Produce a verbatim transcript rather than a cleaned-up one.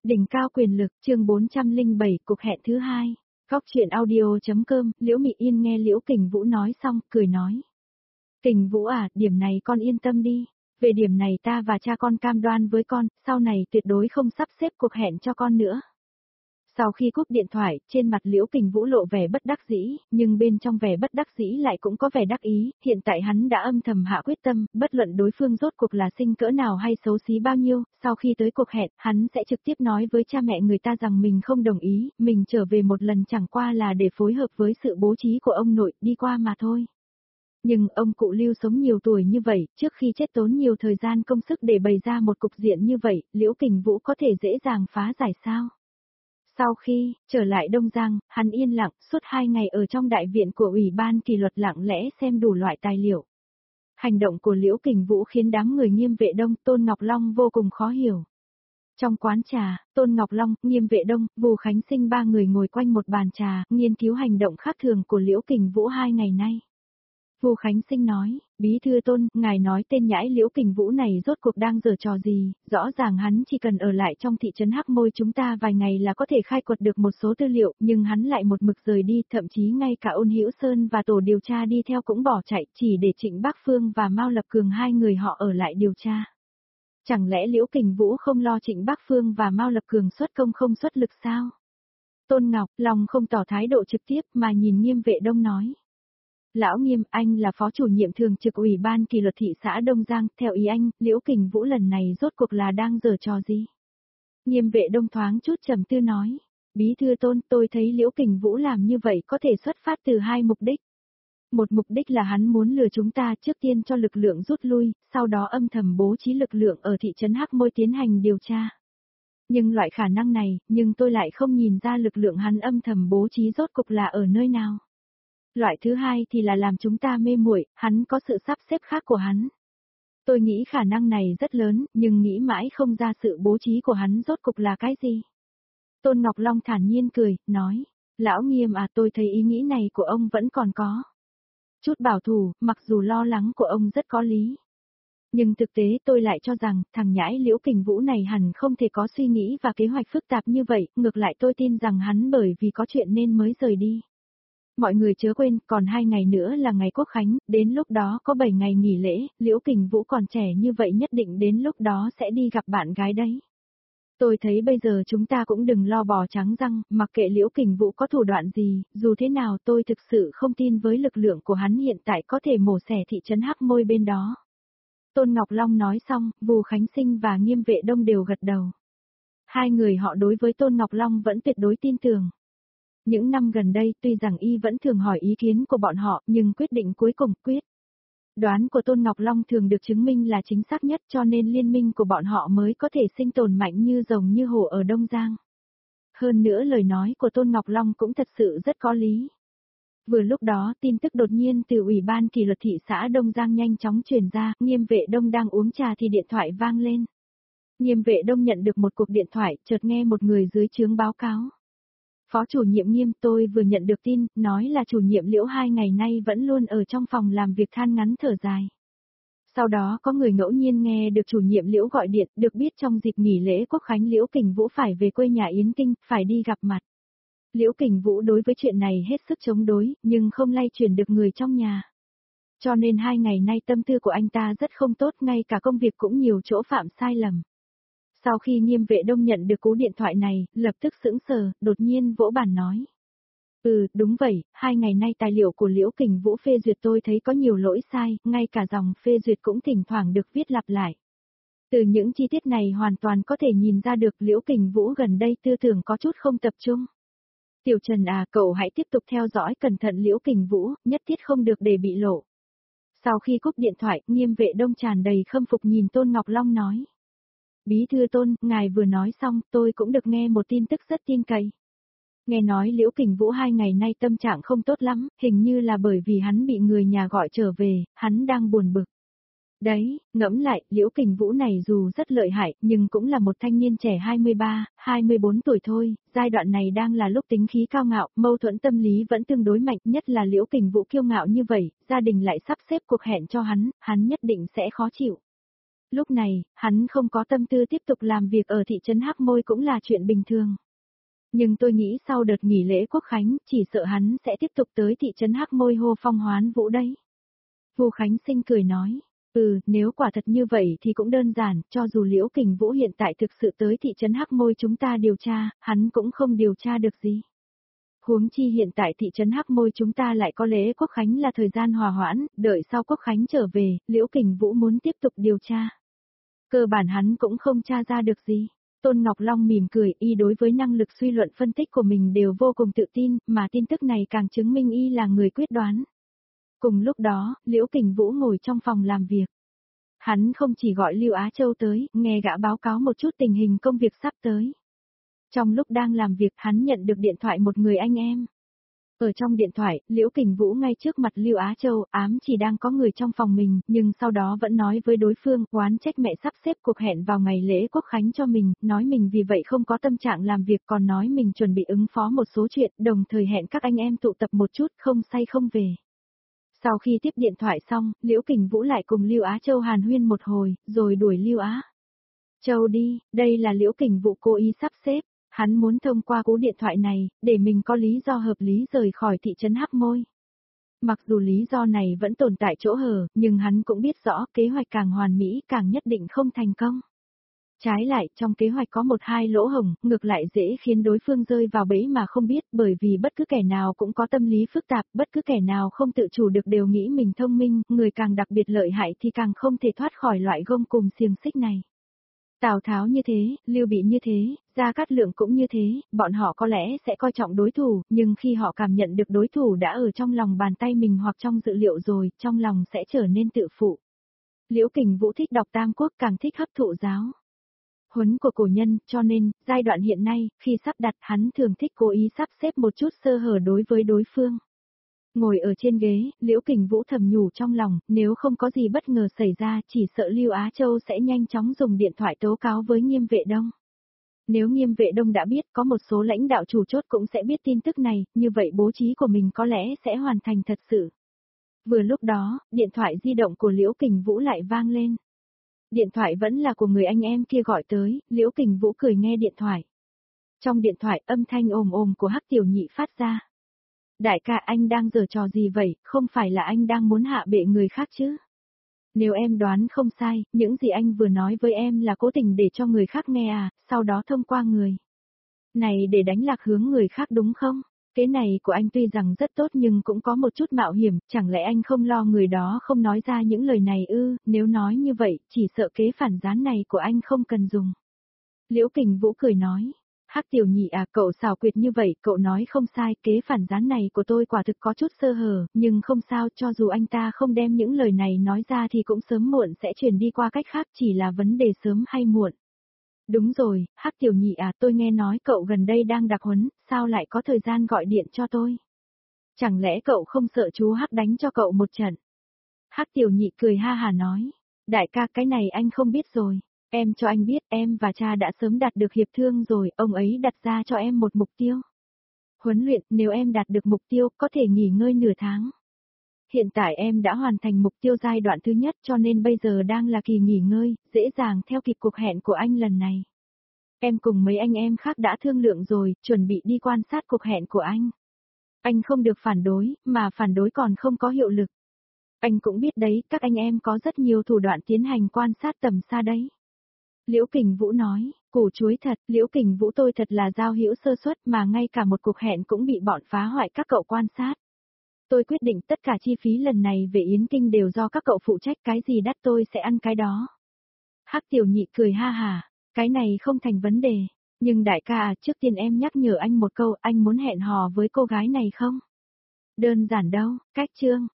Đỉnh cao quyền lực, chương bốn trăm lẻ bảy, cuộc hẹn thứ hai. Góc truyện audio.com, Liễu Mị Yên nghe Liễu Kình Vũ nói xong, cười nói. Kình Vũ à, điểm này con yên tâm đi. Về điểm này ta và cha con cam đoan với con, sau này tuyệt đối không sắp xếp cuộc hẹn cho con nữa. Sau khi cúp điện thoại, trên mặt Liễu Kình Vũ lộ vẻ bất đắc dĩ, nhưng bên trong vẻ bất đắc dĩ lại cũng có vẻ đắc ý, hiện tại hắn đã âm thầm hạ quyết tâm, bất luận đối phương rốt cuộc là xinh cỡ nào hay xấu xí bao nhiêu, sau khi tới cuộc hẹn, hắn sẽ trực tiếp nói với cha mẹ người ta rằng mình không đồng ý, mình trở về một lần chẳng qua là để phối hợp với sự bố trí của ông nội, đi qua mà thôi. Nhưng ông cụ Lưu sống nhiều tuổi như vậy, trước khi chết tốn nhiều thời gian công sức để bày ra một cục diện như vậy, Liễu Kình Vũ có thể dễ dàng phá giải sao? Sau khi trở lại Đông Giang, hắn yên lặng suốt hai ngày ở trong đại viện của Ủy ban kỷ luật lặng lẽ xem đủ loại tài liệu. Hành động của Liễu Kình Vũ khiến đám người Nghiêm Vệ Đông, Tôn Ngọc Long vô cùng khó hiểu. Trong quán trà, Tôn Ngọc Long, Nghiêm Vệ Đông, Vu Khánh Sinh ba người ngồi quanh một bàn trà, nghiên cứu hành động khác thường của Liễu Kình Vũ hai ngày nay. Vu Khánh Sinh nói, bí thư Tôn, ngài nói tên nhãi Liễu Kình Vũ này rốt cuộc đang giở trò gì, rõ ràng hắn chỉ cần ở lại trong thị trấn Hắc Môi chúng ta vài ngày là có thể khai quật được một số tư liệu, nhưng hắn lại một mực rời đi, thậm chí ngay cả Ôn Hữu Sơn và tổ điều tra đi theo cũng bỏ chạy, chỉ để Trịnh Bác Phương và Mao Lập Cường hai người họ ở lại điều tra. Chẳng lẽ Liễu Kình Vũ không lo Trịnh Bác Phương và Mao Lập Cường xuất công không xuất lực sao? Tôn Ngọc Long không tỏ thái độ trực tiếp mà nhìn Nghiêm Vệ Đông nói. Lão Nghiêm, anh là phó chủ nhiệm thường trực Ủy ban kỷ luật thị xã Đông Giang, theo ý anh, Liễu Kình Vũ lần này rốt cuộc là đang giở trò gì? Nghiêm Vệ Đông thoáng chút trầm tư nói, bí thư Tôn, tôi thấy Liễu Kình Vũ làm như vậy có thể xuất phát từ hai mục đích. Một mục đích là hắn muốn lừa chúng ta trước tiên cho lực lượng rút lui, sau đó âm thầm bố trí lực lượng ở thị trấn Hắc Môi tiến hành điều tra. Nhưng loại khả năng này, nhưng tôi lại không nhìn ra lực lượng hắn âm thầm bố trí rốt cục là ở nơi nào. Loại thứ hai thì là làm chúng ta mê muội, hắn có sự sắp xếp khác của hắn. Tôi nghĩ khả năng này rất lớn, nhưng nghĩ mãi không ra sự bố trí của hắn rốt cục là cái gì. Tôn Ngọc Long thản nhiên cười, nói, Lão Nghiêm à, tôi thấy ý nghĩ này của ông vẫn còn có chút bảo thủ, mặc dù lo lắng của ông rất có lý. Nhưng thực tế tôi lại cho rằng, thằng nhãi Liễu Kình Vũ này hẳn không thể có suy nghĩ và kế hoạch phức tạp như vậy, ngược lại tôi tin rằng hắn bởi vì có chuyện nên mới rời đi. Mọi người chớ quên, còn hai ngày nữa là ngày Quốc Khánh, đến lúc đó có bảy ngày nghỉ lễ, Liễu Kình Vũ còn trẻ như vậy nhất định đến lúc đó sẽ đi gặp bạn gái đấy. Tôi thấy bây giờ chúng ta cũng đừng lo bò trắng răng, mặc kệ Liễu Kình Vũ có thủ đoạn gì, dù thế nào tôi thực sự không tin với lực lượng của hắn hiện tại có thể mổ xẻ thị trấn Hắc Môi bên đó. Tôn Ngọc Long nói xong, Vu Khánh Sinh và Nghiêm Vệ Đông đều gật đầu. Hai người họ đối với Tôn Ngọc Long vẫn tuyệt đối tin tưởng. Những năm gần đây tuy rằng y vẫn thường hỏi ý kiến của bọn họ nhưng quyết định cuối cùng quyết. Đoán của Tôn Ngọc Long thường được chứng minh là chính xác nhất cho nên liên minh của bọn họ mới có thể sinh tồn mạnh như rồng như hổ ở Đông Giang. Hơn nữa lời nói của Tôn Ngọc Long cũng thật sự rất có lý. Vừa lúc đó tin tức đột nhiên từ Ủy ban kỷ luật thị xã Đông Giang nhanh chóng truyền ra, Nghiêm Vệ Đông đang uống trà thì điện thoại vang lên. Nghiêm Vệ Đông nhận được một cuộc điện thoại, chợt nghe một người dưới trướng báo cáo. Phó chủ nhiệm Nghiêm, tôi vừa nhận được tin, nói là chủ nhiệm Liễu hai ngày nay vẫn luôn ở trong phòng làm việc than ngắn thở dài. Sau đó có người ngẫu nhiên nghe được chủ nhiệm Liễu gọi điện, được biết trong dịp nghỉ lễ Quốc Khánh Liễu Kình Vũ phải về quê nhà Yến Kinh, phải đi gặp mặt. Liễu Kình Vũ đối với chuyện này hết sức chống đối, nhưng không lay chuyển được người trong nhà. Cho nên hai ngày nay tâm tư của anh ta rất không tốt, ngay cả công việc cũng nhiều chỗ phạm sai lầm. Sau khi Nghiêm Vệ Đông nhận được cú điện thoại này, lập tức sững sờ, đột nhiên vỗ bàn nói. Ừ, đúng vậy, hai ngày nay tài liệu của Liễu Kình Vũ phê duyệt tôi thấy có nhiều lỗi sai, ngay cả dòng phê duyệt cũng thỉnh thoảng được viết lặp lại. Từ những chi tiết này hoàn toàn có thể nhìn ra được Liễu Kình Vũ gần đây tư tưởng có chút không tập trung. Tiểu Trần à, cậu hãy tiếp tục theo dõi cẩn thận Liễu Kình Vũ, nhất thiết không được để bị lộ. Sau khi cúp điện thoại, Nghiêm Vệ Đông tràn đầy khâm phục nhìn Tôn Ngọc Long nói. Bí thư Tôn, ngài vừa nói xong, tôi cũng được nghe một tin tức rất tin cậy. Nghe nói Liễu Kình Vũ hai ngày nay tâm trạng không tốt lắm, hình như là bởi vì hắn bị người nhà gọi trở về, hắn đang buồn bực. Đấy, ngẫm lại, Liễu Kình Vũ này dù rất lợi hại, nhưng cũng là một thanh niên trẻ hai mươi ba, hai mươi bốn tuổi thôi, giai đoạn này đang là lúc tính khí cao ngạo, mâu thuẫn tâm lý vẫn tương đối mạnh, nhất là Liễu Kình Vũ kiêu ngạo như vậy, gia đình lại sắp xếp cuộc hẹn cho hắn, hắn nhất định sẽ khó chịu. Lúc này, hắn không có tâm tư tiếp tục làm việc ở thị trấn Hắc Môi cũng là chuyện bình thường. Nhưng tôi nghĩ sau đợt nghỉ lễ Quốc Khánh, chỉ sợ hắn sẽ tiếp tục tới thị trấn Hắc Môi hô phong hoán vũ đấy. Vu Khánh Sinh cười nói, ừ, nếu quả thật như vậy thì cũng đơn giản, cho dù Liễu Kình Vũ hiện tại thực sự tới thị trấn Hắc Môi chúng ta điều tra, hắn cũng không điều tra được gì. Huống chi hiện tại thị trấn Hắc Môi chúng ta lại có lễ Quốc Khánh là thời gian hòa hoãn, đợi sau Quốc Khánh trở về, Liễu Kình Vũ muốn tiếp tục điều tra. Cơ bản hắn cũng không tra ra được gì. Tôn Ngọc Long mỉm cười, y đối với năng lực suy luận phân tích của mình đều vô cùng tự tin, mà tin tức này càng chứng minh y là người quyết đoán. Cùng lúc đó, Liễu Kình Vũ ngồi trong phòng làm việc. Hắn không chỉ gọi Lưu Á Châu tới, nghe gã báo cáo một chút tình hình công việc sắp tới. Trong lúc đang làm việc hắn nhận được điện thoại một người anh em. Ở trong điện thoại, Liễu Kình Vũ ngay trước mặt Lưu Á Châu, ám chỉ đang có người trong phòng mình, nhưng sau đó vẫn nói với đối phương, oán trách mẹ sắp xếp cuộc hẹn vào ngày lễ Quốc Khánh cho mình, nói mình vì vậy không có tâm trạng làm việc, còn nói mình chuẩn bị ứng phó một số chuyện, đồng thời hẹn các anh em tụ tập một chút, không say không về. Sau khi tiếp điện thoại xong, Liễu Kình Vũ lại cùng Lưu Á Châu hàn huyên một hồi, rồi đuổi Lưu Á Châu đi, đây là Liễu Kình Vũ cố ý sắp xếp. Hắn muốn thông qua cú điện thoại này, để mình có lý do hợp lý rời khỏi thị trấn Hắc Môi. Mặc dù lý do này vẫn tồn tại chỗ hở, nhưng hắn cũng biết rõ kế hoạch càng hoàn mỹ càng nhất định không thành công. Trái lại, trong kế hoạch có một hai lỗ hổng, ngược lại dễ khiến đối phương rơi vào bẫy mà không biết, bởi vì bất cứ kẻ nào cũng có tâm lý phức tạp, bất cứ kẻ nào không tự chủ được đều nghĩ mình thông minh, người càng đặc biệt lợi hại thì càng không thể thoát khỏi loại gông cùm xiềng xích này. Tào Tháo như thế, Lưu Bị như thế, Gia Cát Lượng cũng như thế, bọn họ có lẽ sẽ coi trọng đối thủ, nhưng khi họ cảm nhận được đối thủ đã ở trong lòng bàn tay mình hoặc trong dự liệu rồi, trong lòng sẽ trở nên tự phụ. Liễu Kình Vũ thích đọc Tam Quốc càng thích hấp thụ giáo huấn của cổ nhân, cho nên, giai đoạn hiện nay, khi sắp đặt hắn thường thích cố ý sắp xếp một chút sơ hở đối với đối phương. Ngồi ở trên ghế, Liễu Kình Vũ thầm nhủ trong lòng, nếu không có gì bất ngờ xảy ra chỉ sợ Lưu Á Châu sẽ nhanh chóng dùng điện thoại tố cáo với Nghiêm Vệ Đông. Nếu Nghiêm Vệ Đông đã biết có một số lãnh đạo chủ chốt cũng sẽ biết tin tức này, như vậy bố trí của mình có lẽ sẽ hoàn thành thật sự. Vừa lúc đó, điện thoại di động của Liễu Kình Vũ lại vang lên. Điện thoại vẫn là của người anh em kia gọi tới, Liễu Kình Vũ cười nghe điện thoại. Trong điện thoại âm thanh ồm ồm của Hắc Tiểu Nhị phát ra. Đại ca anh đang giở trò gì vậy, không phải là anh đang muốn hạ bệ người khác chứ? Nếu em đoán không sai, những gì anh vừa nói với em là cố tình để cho người khác nghe à, sau đó thông qua người này để đánh lạc hướng người khác đúng không? Cái này của anh tuy rằng rất tốt nhưng cũng có một chút mạo hiểm, chẳng lẽ anh không lo người đó không nói ra những lời này ư, nếu nói như vậy, chỉ sợ kế phản gián này của anh không cần dùng. Liễu Kình Vũ cười nói. Hắc Tiểu Nhị à, cậu xảo quyệt như vậy, cậu nói không sai, kế phản gián này của tôi quả thực có chút sơ hở, nhưng không sao, cho dù anh ta không đem những lời này nói ra thì cũng sớm muộn sẽ truyền đi qua cách khác, chỉ là vấn đề sớm hay muộn. Đúng rồi, Hắc Tiểu Nhị à, tôi nghe nói cậu gần đây đang đặc huấn, sao lại có thời gian gọi điện cho tôi? Chẳng lẽ cậu không sợ chú Hắc đánh cho cậu một trận? Hắc Tiểu Nhị cười ha hà nói, đại ca cái này anh không biết rồi. Em cho anh biết em và cha đã sớm đạt được hiệp thương rồi, ông ấy đặt ra cho em một mục tiêu. Huấn luyện, nếu em đạt được mục tiêu, có thể nghỉ ngơi nửa tháng. Hiện tại em đã hoàn thành mục tiêu giai đoạn thứ nhất cho nên bây giờ đang là kỳ nghỉ ngơi, dễ dàng theo kịp cuộc hẹn của anh lần này. Em cùng mấy anh em khác đã thương lượng rồi, chuẩn bị đi quan sát cuộc hẹn của anh. Anh không được phản đối, mà phản đối còn không có hiệu lực. Anh cũng biết đấy, các anh em có rất nhiều thủ đoạn tiến hành quan sát tầm xa đấy. Liễu Kình Vũ nói, củ chuối thật, Liễu Kình Vũ tôi thật là giao hữu sơ suất mà ngay cả một cuộc hẹn cũng bị bọn phá hoại các cậu quan sát. Tôi quyết định tất cả chi phí lần này về Yến Kinh đều do các cậu phụ trách, cái gì đắt tôi sẽ ăn cái đó. Hắc Tiểu Nhị cười ha hà, cái này không thành vấn đề, nhưng đại ca à, trước tiên em nhắc nhở anh một câu, anh muốn hẹn hò với cô gái này không? Đơn giản đâu, cách chương.